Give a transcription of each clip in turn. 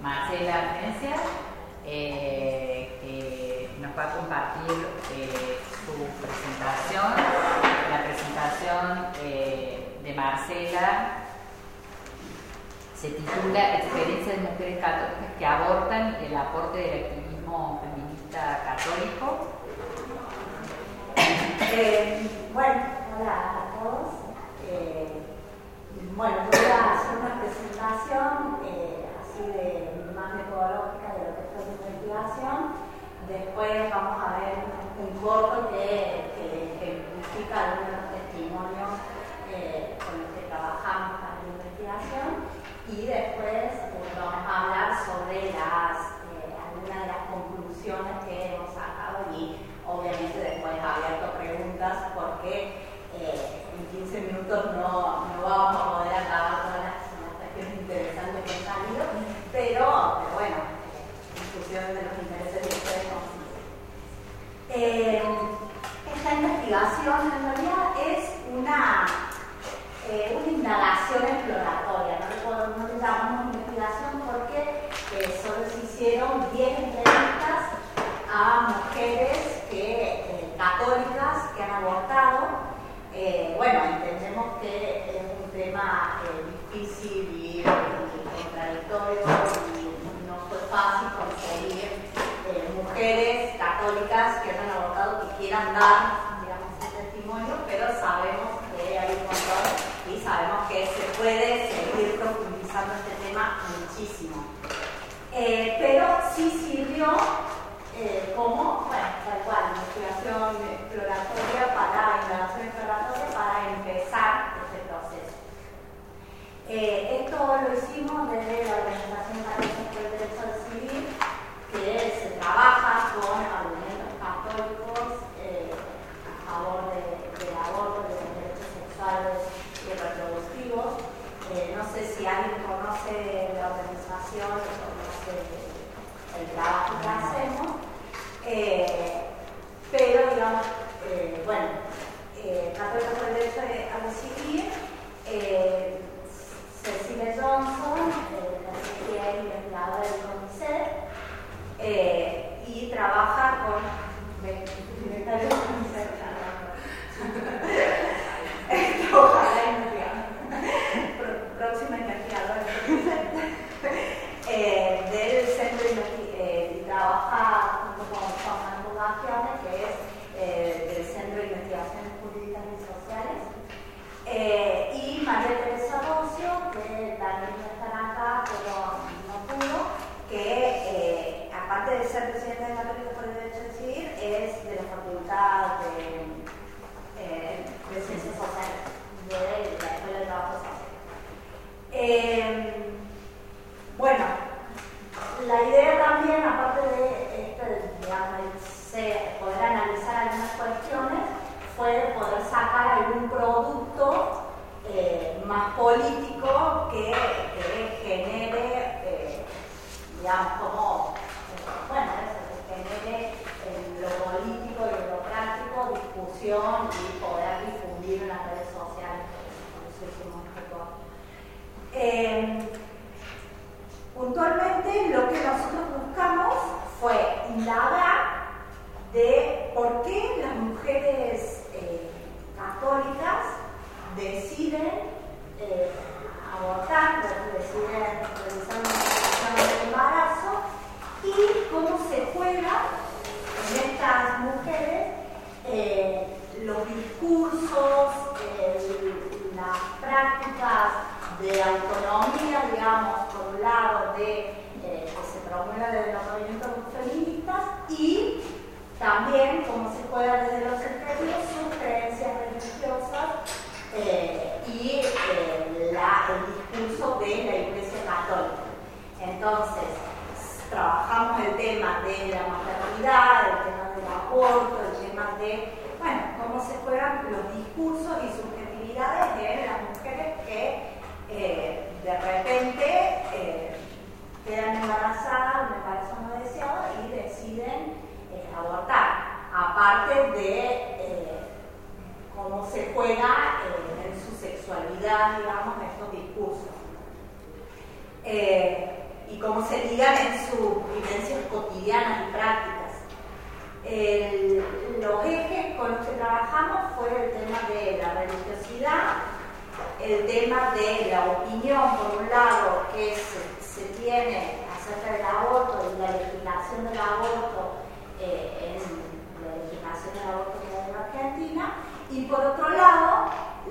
Marcela Mencia, que nos va a compartir su presentación. La presentación de Marcela se titula Experiencias de mujeres católicas que abortan y el aporte del activismo feminista católico. Bueno, hola a todos. Bueno, yo voy a hacer una presentación así de más metodológica de lo que fue mi investigación. Después vamos a ver un corto que ejemplifica algunos de los testimonios con los que trabajamos para la investigación. Y después vamos a hablar sobre algunas de las conclusiones que hemos sacado y obviamente después abierto preguntas porque en 15 minutos no vamos a poder acabar todas las cuestiones interesantes que han salido, pero bueno, en función de los intereses de ustedes esta investigación en realidad es una indagación exploratoria, no le llamamos investigación porque solo se hicieron 10 entrevistas a mujeres católicas que han abortado. Bueno, entendemos que es un tema difícil y contradictorio y no fue fácil conseguir mujeres católicas que hayan abortado que quieran dar, digamos, su testimonio, pero sabemos que hay un montón y sabemos que se puede seguir profundizando este tema muchísimo. Pero sí sirvió como, bueno, tal cual, investigación exploratoria para empezar este proceso. Esto lo hicimos desde la Organización Católica por el Derecho a Decidir, que se trabaja con argumentos católicos a favor del aborto, de los derechos sexuales y reproductivos. No sé si alguien conoce la organización o conoce el trabajo que hacemos, pero digamos, bueno, Católicos por el Derecho a Decidir, Cecilia Johnson, que es investigadora del CONICET, y trabaja con secretarios del CONICET. Ojalá próxima investigadora del CONICET. Del centro y trabaja junto con Juan Manuel Bagione, que es del Centro de Investigaciones Jurídicas y Sociales, y María Teresa Rocio, que también está acá, pero no pudo, que aparte de ser presidenta de Católicos por el Derecho a Decidir, es de la Facultad de Ciencias Sociales, de la Escuela de Trabajo Social. Bueno, la idea también, aparte de poder analizar algunas cuestiones, fue poder sacar algún producto más político que genere, digamos, como, bueno, eso, que genere en lo político y en lo práctico discusión y poder difundir en las redes sociales. Por eso hicimos esto. Puntualmente, lo que nosotros buscamos fue indagar de por qué las mujeres católicas deciden abortar, deciden realizar una interrupción del embarazo y cómo se juega en estas mujeres los discursos, las prácticas de autonomía, digamos, por un lado, que se promueve desde los movimientos feministas y también cómo se juega desde los extremos sus creencias religiosas y el discurso de la Iglesia Católica. Entonces, trabajamos el tema de la maternidad, el tema del aborto, el tema de, bueno, cómo se juegan los discursos y subjetividades de las mujeres que de repente quedan embarazadas, un embarazo no deseado y deciden abortar, aparte de cómo se juega en su sexualidad, digamos, estos discursos. Y cómo se ligan en sus vivencias cotidianas y prácticas. Los ejes con los que trabajamos fue el tema de la religiosidad, el tema de la opinión, por un lado, que se tiene acerca del aborto y la legislación del aborto en la legislación del aborto en Argentina, y por otro lado,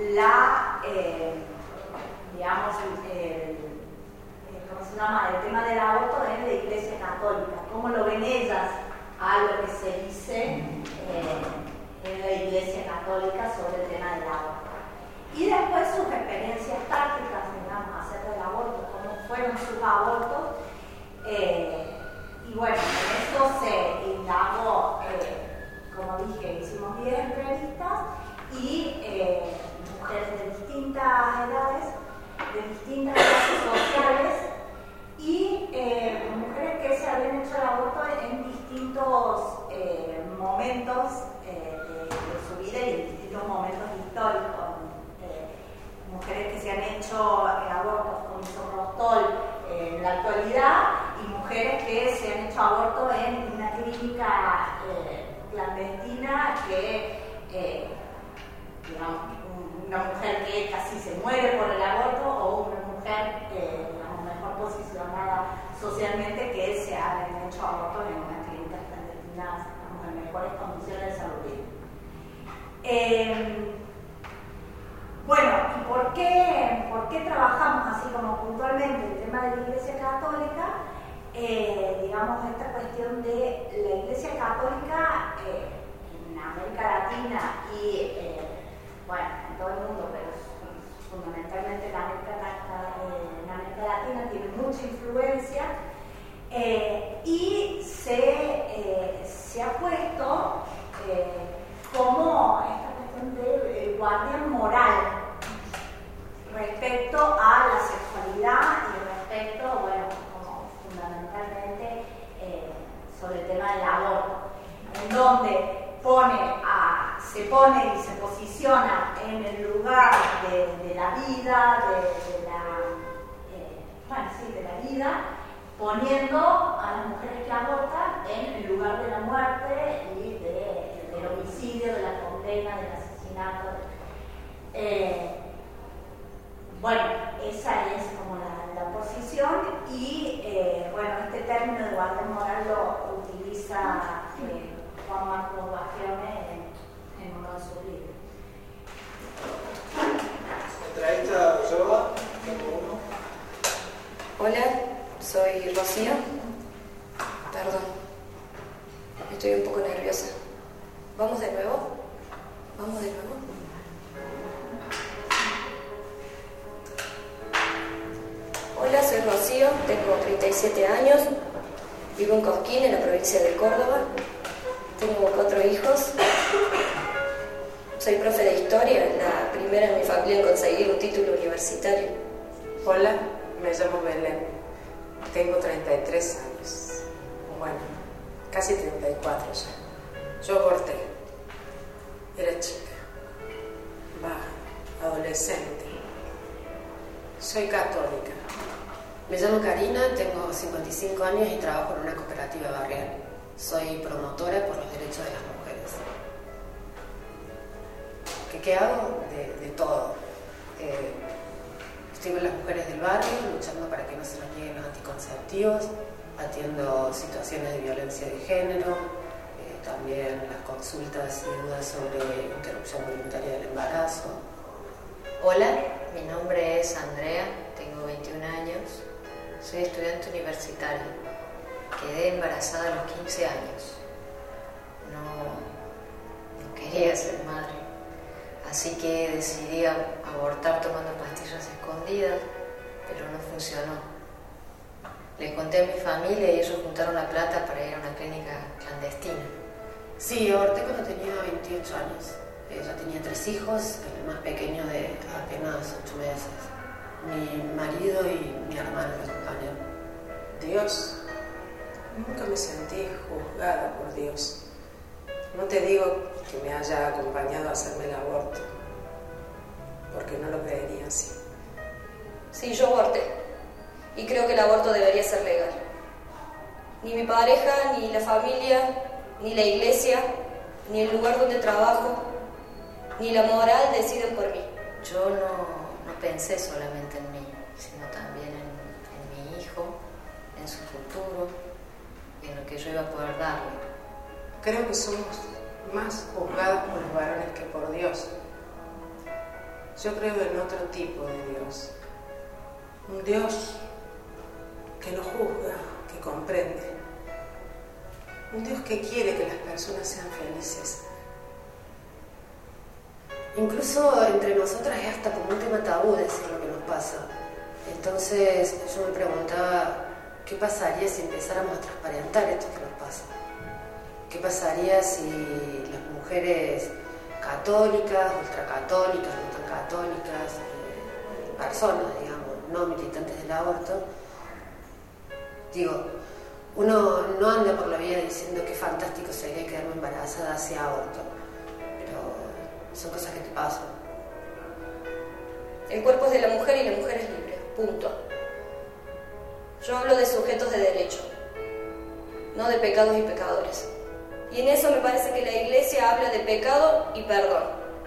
¿cómo se llama? El tema del aborto en la Iglesia Católica, cómo lo ven ellas a lo que se dice en la Iglesia Católica sobre el tema del aborto. Y después sus experiencias prácticas, digamos, acerca del aborto, cómo fueron sus abortos. Y bueno, en esto se indagó, como dije, hicimos 10 entrevistas y mujeres de distintas edades, de distintas clases sociales y mujeres que se habían hecho el aborto en distintos momentos de su vida y en distintos momentos históricos. Mujeres que se han hecho abortos con misoprostol en la actualidad y mujeres que se han hecho aborto en una clínica clandestina que, digamos, una mujer que casi se muere por el aborto o una mujer, digamos, mejor posicionada socialmente que se han hecho abortos en unas clínicas clandestinas, digamos, en mejores condiciones de salud. Bueno, ¿y por qué trabajamos así como puntualmente el tema de la Iglesia Católica? Digamos, esta cuestión de la Iglesia Católica en América Latina y, bueno, en todo el mundo, pero fundamentalmente en América Latina tiene mucha influencia y se ha puesto como esta cuestión del guardián moral respecto a la sexualidad y respecto, bueno, como fundamentalmente sobre el tema del aborto, en donde se pone y se posiciona en el lugar de la vida, de la vida, poniendo a las mujeres que abortan en el lugar de la muerte y del homicidio, de la condena, del asesinato. Bueno, esa es como la posición y bueno, este término de guardián moral lo utiliza Juan Marcos Bastione en uno de sus libros. Entrevista yo, tengo uno. Hola, soy Rocío. Perdón, estoy un poco nerviosa. ¿Vamos de nuevo? ¿Vamos de nuevo? Hola, soy Rocío, tengo 37 años, vivo en Cosquín, en la provincia de Córdoba. Tengo 4 hijos. Soy profe de historia, la primera en mi familia en conseguir un título universitario. Hola, me llamo Belén. Tengo 33 años. Bueno, casi 34 ya. Yo aborté. Era chica. Baja, adolescente. Soy católica. Me llamo Karina, tengo 55 años y trabajo en una cooperativa barrial. Soy promotora por los derechos de las mujeres. ¿Qué hago? De todo. Estoy con las mujeres del barrio, luchando para que no se nos nieguen los anticonceptivos, atiendo situaciones de violencia de género, también las consultas y dudas sobre interrupción voluntaria del embarazo. Hola, mi nombre es Andrea, tengo 21 años, soy estudiante universitaria. Quedé embarazada a los 15 años. No quería ser madre, así que decidí abortar tomando pastillas escondidas, pero no funcionó. Les conté a mi familia y ellos juntaron la plata para ir a una clínica clandestina. Sí, aborté cuando tenía 28 años. Ya tenía 3 hijos, el más pequeño de apenas 8 meses. Mi marido y mi hermano me acompañaron. Dios, nunca me sentí juzgada por Dios. No te digo que me haya acompañado a hacerme el aborto, porque no lo creería así. Sí, yo aborté. y creo que el aborto debería ser legal. Ni mi pareja, ni la familia, ni la iglesia, ni el lugar donde trabajo, ni la moral deciden por mí. Yo no pensé solamente en mí, sino también en mi hijo, en su futuro, y en lo que yo iba a poder darle. Creo que somos más juzgados por los varones que por Dios. Yo creo en otro tipo de Dios. Un Dios que no juzga, que comprende. Un Dios que quiere que las personas sean felices. Incluso entre nosotras es hasta como un tema tabú decir lo que nos pasa. Entonces yo me preguntaba, ¿qué pasaría si empezáramos a transparentar esto que nos pasa? ¿Qué pasaría si las mujeres católicas, ultracatólicas, no tan católicas, personas, digamos, no militantes del aborto, digo, uno no anda por la vida diciendo qué fantástico sería quedarme embarazada si aborto, pero son cosas que te pasan. El cuerpo es de la mujer y la mujer es libre, punto. Yo hablo de sujetos de derecho, no de pecados y pecadores. Y en eso me parece que la Iglesia habla de pecado y perdón.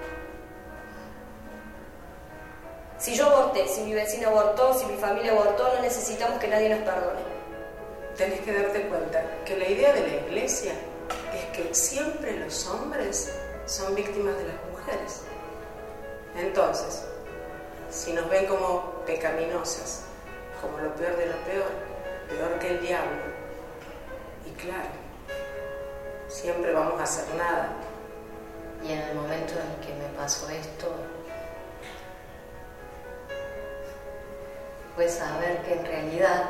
Si yo aborté, si mi vecina abortó, si mi familia abortó, no necesitamos que nadie nos perdone. Tenés que darte cuenta que la idea de la Iglesia es que siempre los hombres son víctimas de las mujeres. Entonces, si nos ven como pecaminosas, como lo peor de lo peor, peor que el diablo, y claro, siempre vamos a hacer nada. Y en el momento en que me pasó esto, fue saber que en realidad,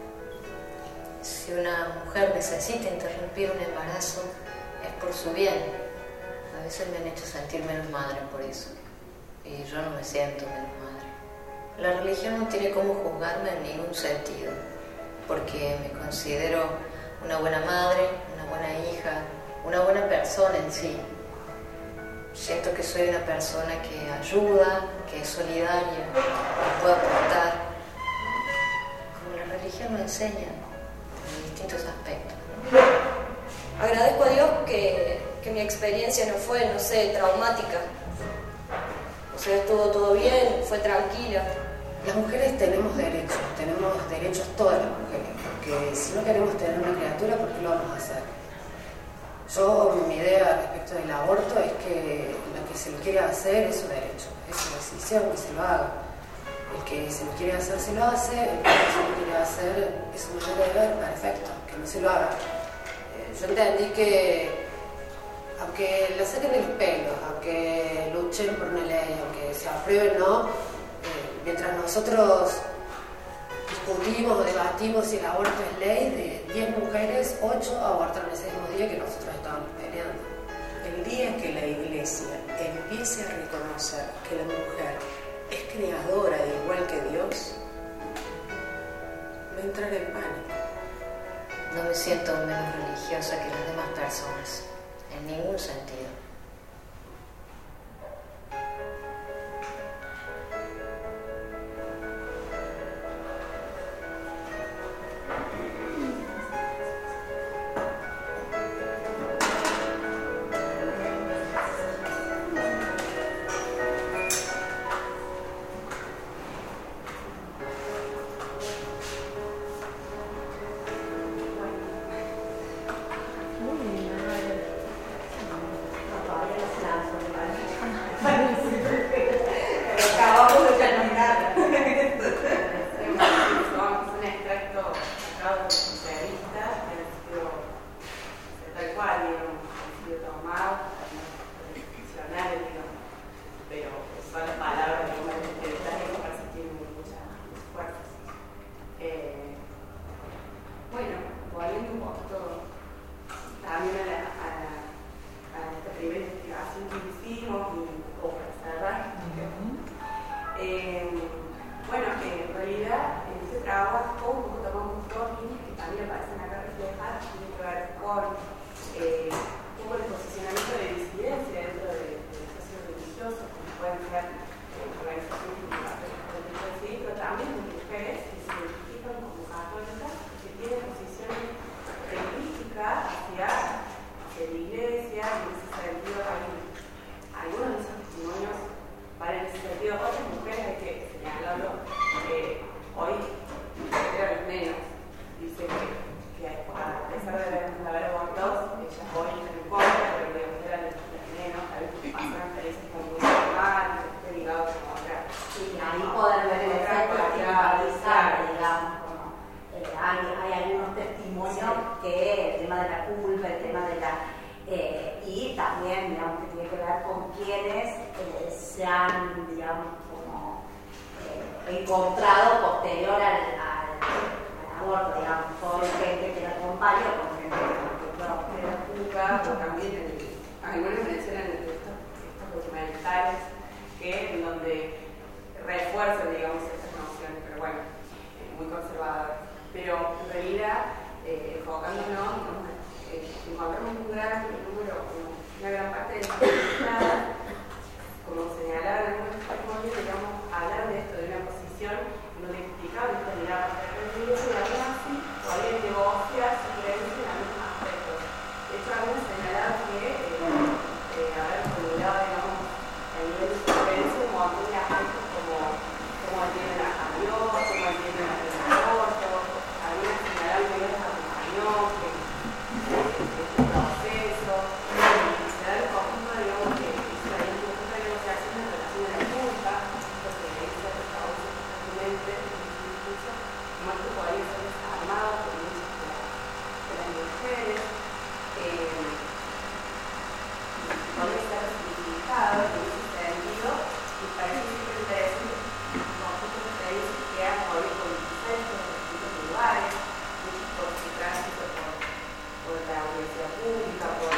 si una mujer necesita interrumpir un embarazo, es por su bien. A veces me han hecho sentir menos madre por eso, y yo no me siento menos madre. La religión no tiene cómo juzgarme en ningún sentido, porque me considero una buena madre, una buena hija, una buena persona en sí. Siento que soy una persona que ayuda, que es solidaria, que puede aportar, como la religión me enseña en distintos aspectos, ¿no? Agradezco a Dios que mi experiencia no fue, no sé, traumática. O sea, estuvo todo bien, fue tranquila. Las mujeres tenemos derechos todas las mujeres, porque si no queremos tener una criatura, ¿por qué lo vamos a hacer? Yo, mi idea respecto del aborto es que lo que se le quiere hacer es su derecho, es su decisión, que se lo haga. El que se lo quiere hacer, se lo hace, el que no se lo quiere hacer es su deber, perfecto, que no se lo haga. Yo entendí que, aunque le saquen el pelo, aunque luchen por una ley, aunque se apruebe o no, mientras nosotros discutimos o debatimos si el aborto es ley, de 10 mujeres, 8 abortaron ese mismo día que nosotros estábamos peleando. El día que la Iglesia empiece a reconocer que la mujer es creadora igual que Dios, va a entrar en pánico. No me siento menos religiosa que las demás personas, en ningún sentido. organizaciones organizaciones pero también de mujeres que se identifican la iglesia, y en ese sentido hay algunos de esos testimonios van en ese sentido. Otras mujeres, hay que señalarlo, hoy eran los nenos, dice que a pesar de haber abortado, ellas hoy están en contra, pero que eran los nenos, a veces pasaron experiencias como muy normales, ligados con otra. Sí, ahí poder ver el efecto estigmatizar, digamos, como hay algunos testimonios que el tema de la culpa, el tema de la y también, digamos, que tiene que ver con quienes se han, digamos, como encontrado posterior al aborto, digamos, con gente que la acompaña o con gente que no. De la culpa, o también algunos mencionan estos documentales en donde refuerzan, digamos, estas nociones, pero bueno, muy conservadoras. Pero en realidad, enfocándonos, encontramos un gran número, una gran parte de las feministas, como señalaban algunos testimonios, digamos, hablar de esto, de una posición donde explicaban esta mirada religiosa y aún así podían negociar su creencia en algunos aspectos. De hecho, algunos señalaban que haber formulado, digamos, a nivel de su creencia un montón de aspectos como cómo entienden a Dios, cómo entienden a los abortos, algunas señalaban que Dios les acompañó, que este proceso, y se da el conjunto, digamos, que hizo ahí un conjunto de negociaciones en relación a la culpa, porque ahí se reconoce fácilmente en el discurso, como esto podría ser desarmado por muchas de las mujeres, podría ser significado en ese sentido, y parece súper interesante un conjunto de experiencias que han podido politizar estos distintos lugares, muchos por su tránsito por la universidad pública, por